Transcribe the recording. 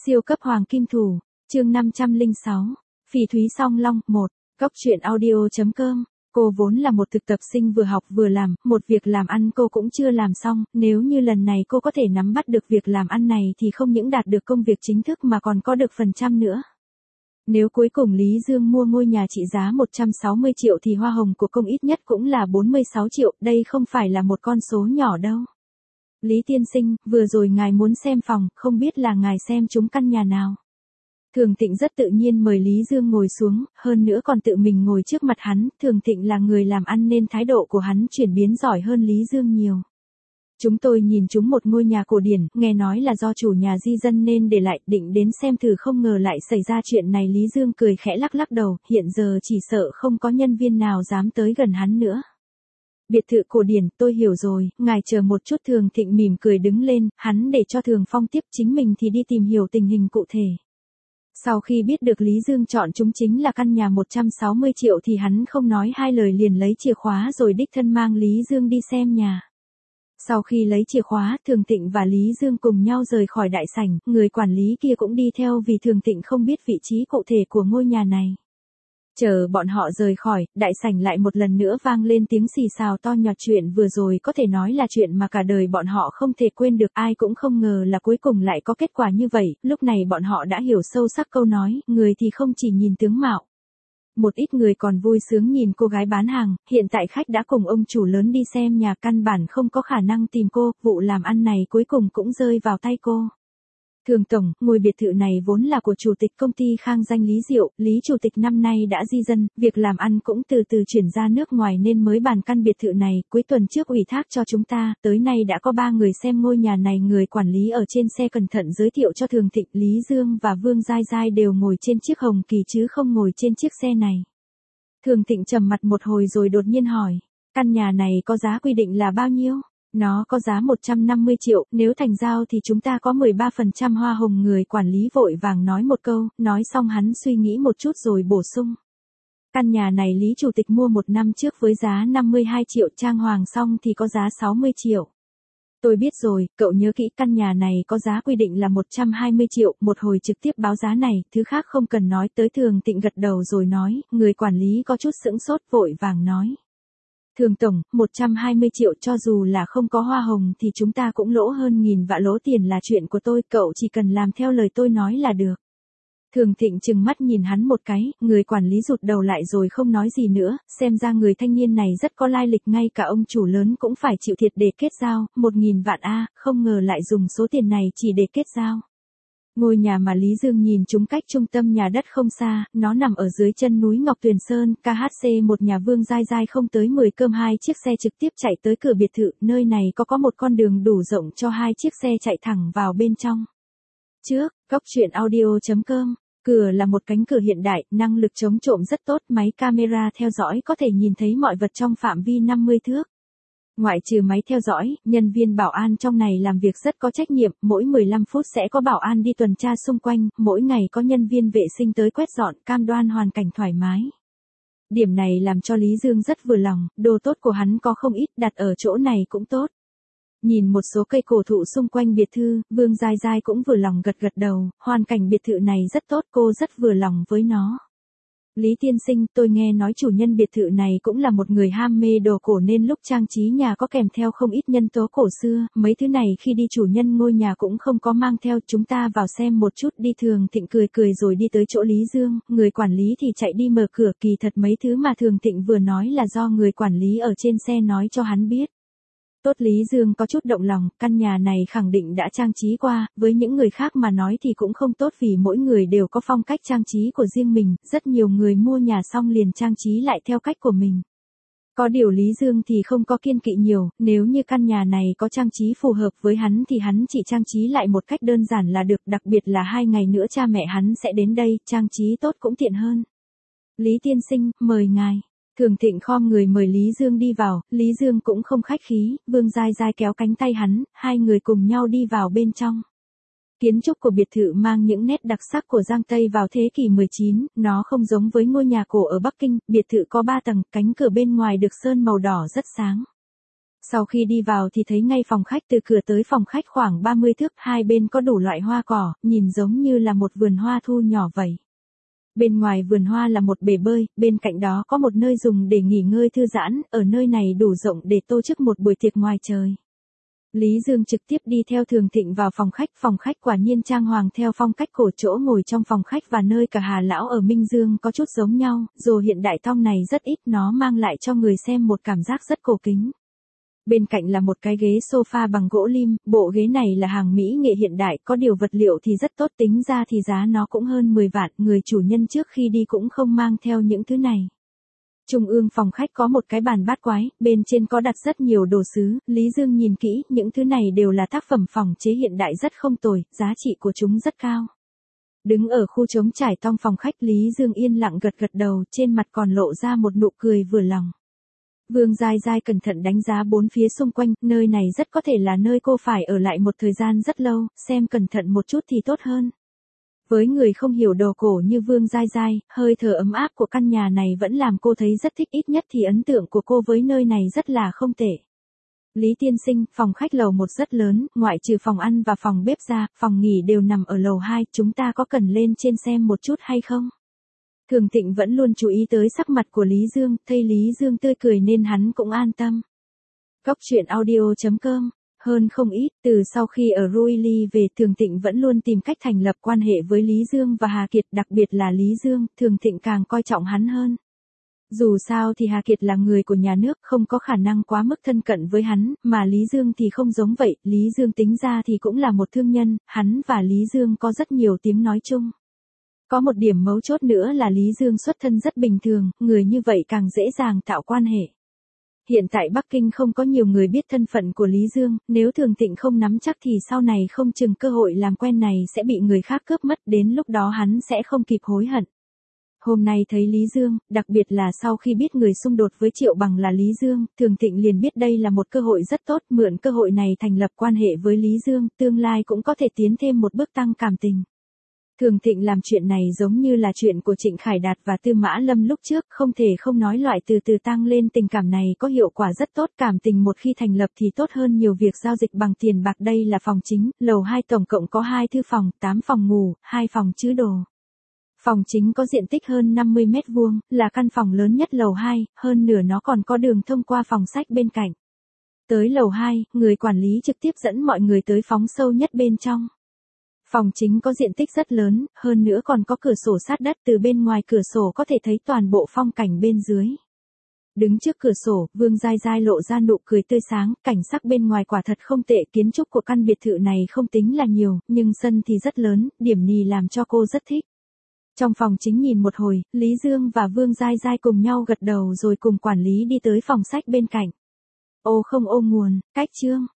Siêu cấp hoàng kim thủ, chương 506, Phỉ thúy song long, 1, Cóc truyện audio.com. Cô vốn là một thực tập sinh vừa học vừa làm, một việc làm ăn cô cũng chưa làm xong, nếu như lần này cô có thể nắm bắt được việc làm ăn này thì không những đạt được công việc chính thức mà còn có được phần trăm nữa. Nếu cuối cùng Lý Dương mua ngôi nhà trị giá 160 triệu thì hoa hồng của công ít nhất cũng là 46 triệu, đây không phải là một con số nhỏ đâu. Lý tiên sinh, vừa rồi ngài muốn xem phòng, không biết là ngài xem trúng căn nhà nào. Thường Thịnh rất tự nhiên mời Lý Dương ngồi xuống, hơn nữa còn tự mình ngồi trước mặt hắn, Thường Thịnh là người làm ăn nên thái độ của hắn chuyển biến giỏi hơn Lý Dương nhiều. Chúng tôi nhìn chúng một ngôi nhà cổ điển, nghe nói là do chủ nhà di dân nên để lại, định đến xem thử, không ngờ lại xảy ra chuyện này. Lý Dương cười khẽ lắc lắc đầu, hiện giờ chỉ sợ không có nhân viên nào dám tới gần hắn nữa. Biệt thự cổ điển, tôi hiểu rồi, ngài chờ một chút. Thường Thịnh mỉm cười đứng lên, hắn để cho Thường Phong tiếp, chính mình thì đi tìm hiểu tình hình cụ thể. Sau khi biết được Lý Dương chọn chúng chính là căn nhà 160 triệu thì hắn không nói hai lời liền lấy chìa khóa rồi đích thân mang Lý Dương đi xem nhà. Sau khi lấy chìa khóa, Thường Thịnh và Lý Dương cùng nhau rời khỏi đại sảnh, người quản lý kia cũng đi theo vì Thường Thịnh không biết vị trí cụ thể của ngôi nhà này. Chờ bọn họ rời khỏi, đại sảnh lại một lần nữa vang lên tiếng xì xào to nhọt. Chuyện vừa rồi có thể nói là chuyện mà cả đời bọn họ không thể quên được, ai cũng không ngờ là cuối cùng lại có kết quả như vậy. Lúc này bọn họ đã hiểu sâu sắc câu nói, người thì không chỉ nhìn tướng mạo. Một ít người còn vui sướng nhìn cô gái bán hàng, hiện tại khách đã cùng ông chủ lớn đi xem nhà, căn bản không có khả năng tìm cô, vụ làm ăn này cuối cùng cũng rơi vào tay cô. Thường tổng, ngôi biệt thự này vốn là của chủ tịch công ty Khang Danh Lý Diệu, Lý chủ tịch năm nay đã di dân, việc làm ăn cũng từ từ chuyển ra nước ngoài nên mới bàn căn biệt thự này, cuối tuần trước ủy thác cho chúng ta, tới nay đã có 3 người xem ngôi nhà này. Người quản lý ở trên xe cẩn thận giới thiệu cho Thường Thịnh, Lý Dương và Vương Giai Giai đều ngồi trên chiếc Hồng Kỳ chứ không ngồi trên chiếc xe này. Thường Thịnh trầm mặt một hồi rồi đột nhiên hỏi, căn nhà này có giá quy định là bao nhiêu? Nó có giá 150 triệu, nếu thành giao thì chúng ta có 13% hoa hồng. Người quản lý vội vàng nói một câu, nói xong hắn suy nghĩ một chút rồi bổ sung. Căn nhà này Lý chủ tịch mua 1 năm trước với giá 52 triệu, trang hoàng xong thì có giá 60 triệu. Tôi biết rồi, cậu nhớ kỹ, căn nhà này có giá quy định là 120 triệu, một hồi trực tiếp báo giá này, thứ khác không cần nói tới. Thường Thịnh gật đầu rồi nói, người quản lý có chút sững sốt vội vàng nói. Thường tổng, 120 triệu cho dù là không có hoa hồng thì chúng ta cũng lỗ hơn nghìn vạn. Lỗ tiền là chuyện của tôi, cậu chỉ cần làm theo lời tôi nói là được. Thường Thịnh trừng mắt nhìn hắn một cái, người quản lý rụt đầu lại rồi không nói gì nữa, xem ra người thanh niên này rất có lai lịch, ngay cả ông chủ lớn cũng phải chịu thiệt để kết giao, 1.000 vạn a, không ngờ lại dùng số tiền này chỉ để kết giao. Ngôi nhà mà Lý Dương nhìn chúng cách trung tâm nhà đất không xa, nó nằm ở dưới chân núi Ngọc Tuyền Sơn, KHC một nhà. Vương Giai Giai không tới 10 cơm 2 chiếc xe trực tiếp chạy tới cửa biệt thự, nơi này có một con đường đủ rộng cho 2 chiếc xe chạy thẳng vào bên trong. Trước, Cóc truyện audio.com, cửa là một cánh cửa hiện đại, năng lực chống trộm rất tốt, máy camera theo dõi có thể nhìn thấy mọi vật trong phạm vi 50 thước. Ngoại trừ máy theo dõi, nhân viên bảo an trong này làm việc rất có trách nhiệm, mỗi 15 phút sẽ có bảo an đi tuần tra xung quanh, mỗi ngày có nhân viên vệ sinh tới quét dọn, cam đoan hoàn cảnh thoải mái. Điểm này làm cho Lý Dương rất vừa lòng, đồ tốt của hắn có không ít, đặt ở chỗ này cũng tốt. Nhìn một số cây cổ thụ xung quanh biệt thự, Vương Giai Giai cũng vừa lòng gật gật đầu, hoàn cảnh biệt thự này rất tốt, cô rất vừa lòng với nó. Lý tiên sinh, tôi nghe nói chủ nhân biệt thự này cũng là một người ham mê đồ cổ nên lúc trang trí nhà có kèm theo không ít nhân tố cổ xưa, mấy thứ này khi đi chủ nhân ngôi nhà cũng không có mang theo, chúng ta vào xem một chút đi. Thường Thịnh cười cười rồi đi tới chỗ Lý Dương, người quản lý thì chạy đi mở cửa, kỳ thật mấy thứ mà Thường Thịnh vừa nói là do người quản lý ở trên xe nói cho hắn biết. Tốt, Lý Dương có chút động lòng, căn nhà này khẳng định đã trang trí qua, với những người khác mà nói thì cũng không tốt vì mỗi người đều có phong cách trang trí của riêng mình, rất nhiều người mua nhà xong liền trang trí lại theo cách của mình. Có điều Lý Dương thì không có kiêng kỵ nhiều, nếu như căn nhà này có trang trí phù hợp với hắn thì hắn chỉ trang trí lại một cách đơn giản là được, đặc biệt là 2 ngày nữa cha mẹ hắn sẽ đến đây, trang trí tốt cũng tiện hơn. Lý tiên sinh, mời ngài. Thường Thịnh khom người mời Lý Dương đi vào, Lý Dương cũng không khách khí, Vương Giai Giai kéo cánh tay hắn, 2 người cùng nhau đi vào bên trong. Kiến trúc của biệt thự mang những nét đặc sắc của Giang Tây vào thế kỷ 19, nó không giống với ngôi nhà cổ ở Bắc Kinh, biệt thự có 3 tầng, cánh cửa bên ngoài được sơn màu đỏ rất sáng. Sau khi đi vào thì thấy ngay phòng khách, từ cửa tới phòng khách khoảng 30 thước, hai bên có đủ loại hoa cỏ, nhìn giống như là một vườn hoa thu nhỏ vậy. Bên ngoài vườn hoa là một bể bơi, bên cạnh đó có một nơi dùng để nghỉ ngơi thư giãn, ở nơi này đủ rộng để tổ chức một buổi tiệc ngoài trời. Lý Dương trực tiếp đi theo Thường Thịnh vào phòng khách quả nhiên trang hoàng theo phong cách cổ, chỗ ngồi trong phòng khách và nơi cả Hà Lão ở Minh Dương có chút giống nhau, dù hiện đại tông này rất ít, nó mang lại cho người xem một cảm giác rất cổ kính. Bên cạnh là một cái ghế sofa bằng gỗ lim, bộ ghế này là hàng mỹ nghệ hiện đại, có điều vật liệu thì rất tốt, tính ra thì giá nó cũng hơn 10 vạn, người chủ nhân trước khi đi cũng không mang theo những thứ này. Trung ương phòng khách có một cái bàn bát quái, bên trên có đặt rất nhiều đồ sứ, Lý Dương nhìn kỹ, những thứ này đều là tác phẩm phòng chế hiện đại rất không tồi, giá trị của chúng rất cao. Đứng ở khu trống trải trong phòng khách, Lý Dương yên lặng gật gật đầu, trên mặt còn lộ ra một nụ cười vừa lòng. Vương Giai Giai cẩn thận đánh giá bốn phía xung quanh, nơi này rất có thể là nơi cô phải ở lại một thời gian rất lâu, xem cẩn thận một chút thì tốt hơn. Với người không hiểu đồ cổ như Vương Giai Giai, hơi thở ấm áp của căn nhà này vẫn làm cô thấy rất thích, ít nhất thì ấn tượng của cô với nơi này rất là không tệ. Lý tiên sinh, phòng khách lầu 1 rất lớn, ngoại trừ phòng ăn và phòng bếp ra, phòng nghỉ đều nằm ở lầu 2, chúng ta có cần lên trên xem một chút hay không? Thường Thịnh vẫn luôn chú ý tới sắc mặt của Lý Dương, thấy Lý Dương tươi cười nên hắn cũng an tâm. Góc truyện audio.com. Hơn không ít, từ sau khi ở Ruili về, Thường Thịnh vẫn luôn tìm cách thành lập quan hệ với Lý Dương và Hà Kiệt, đặc biệt là Lý Dương, Thường Thịnh càng coi trọng hắn hơn. Dù sao thì Hà Kiệt là người của nhà nước, không có khả năng quá mức thân cận với hắn, mà Lý Dương thì không giống vậy, Lý Dương tính ra thì cũng là một thương nhân, hắn và Lý Dương có rất nhiều tiếng nói chung. Có một điểm mấu chốt nữa là Lý Dương xuất thân rất bình thường, người như vậy càng dễ dàng tạo quan hệ. Hiện tại Bắc Kinh không có nhiều người biết thân phận của Lý Dương, nếu Thường Thịnh không nắm chắc thì sau này không chừng cơ hội làm quen này sẽ bị người khác cướp mất, đến lúc đó hắn sẽ không kịp hối hận. Hôm nay thấy Lý Dương, đặc biệt là sau khi biết người xung đột với Triệu Bằng là Lý Dương, Thường Thịnh liền biết đây là một cơ hội rất tốt, mượn cơ hội này thành lập quan hệ với Lý Dương, tương lai cũng có thể tiến thêm một bước tăng cảm tình. Thường Thịnh làm chuyện này giống như là chuyện của Trịnh Khải Đạt và Tư Mã Lâm lúc trước, không thể không nói loại từ từ tăng lên tình cảm này có hiệu quả rất tốt, cảm tình một khi thành lập thì tốt hơn nhiều việc giao dịch bằng tiền bạc. Đây là phòng chính, lầu 2 tổng cộng có 2 thư phòng, 8 phòng ngủ, 2 phòng chứa đồ. Phòng chính có diện tích hơn 50 mét vuông, là căn phòng lớn nhất lầu 2, hơn nửa nó còn có đường thông qua phòng sách bên cạnh. Tới lầu 2, người quản lý trực tiếp dẫn mọi người tới phóng sâu nhất bên trong. Phòng chính có diện tích rất lớn, hơn nữa còn có cửa sổ sát đất, từ bên ngoài cửa sổ có thể thấy toàn bộ phong cảnh bên dưới. Đứng trước cửa sổ, Vương Giai Giai lộ ra nụ cười tươi sáng, cảnh sắc bên ngoài quả thật không tệ, kiến trúc của căn biệt thự này không tính là nhiều, nhưng sân thì rất lớn, điểm này làm cho cô rất thích. Trong phòng chính nhìn một hồi, Lý Dương và Vương Giai Giai cùng nhau gật đầu rồi cùng quản lý đi tới phòng sách bên cạnh. Ô không ô nguồn, cách chương.